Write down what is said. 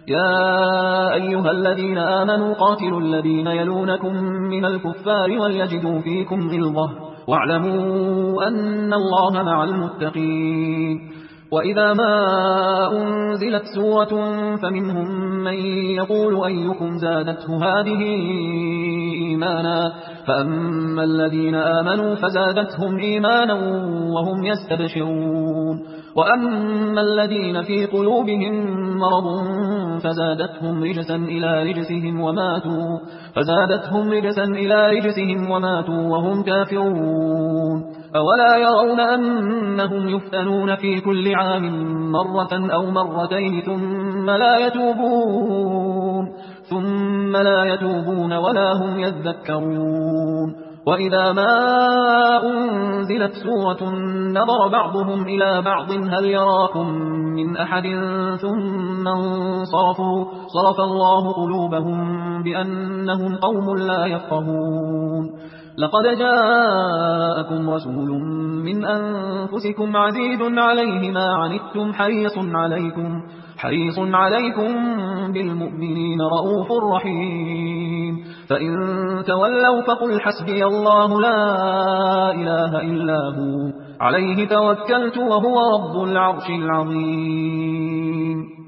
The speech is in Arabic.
يا أيها الذين آمنوا قاتلوا الذين يلونكم من الكفار وليجدوا فيكم غلظة واعلموا أن الله مع المتقين. وإذا ما أنزلت سورة فمنهم من يقول أيكم زادته هذه إيمانا فأما الذين آمنوا فزادتهم إيمانا وهم يستبشرون وأما الذين في قلوبهم مرض فزادتهم رجسا إلى رجسهم وماتوا وهم كافرون. أولا يرون أنهم يفتنون في كل عام مرة أو مرتين ثم لا يتوبون ولا هم يذكرون. وإذا ما أنزلت سورة نظر بعضهم إلى بعض هل يراكم من أحد ثم انصرفوا صرف الله قلوبهم بأنهم قوم لا يفقهون. لقد جاءكم رسول من أنفسكم عزيز عليه ما عنتم حريص عليكم بالمؤمنين رؤوف رحيم. فإن تولوا فقل حسبي الله لا إله إلا هو عليه توكلت وهو رب العرش العظيم.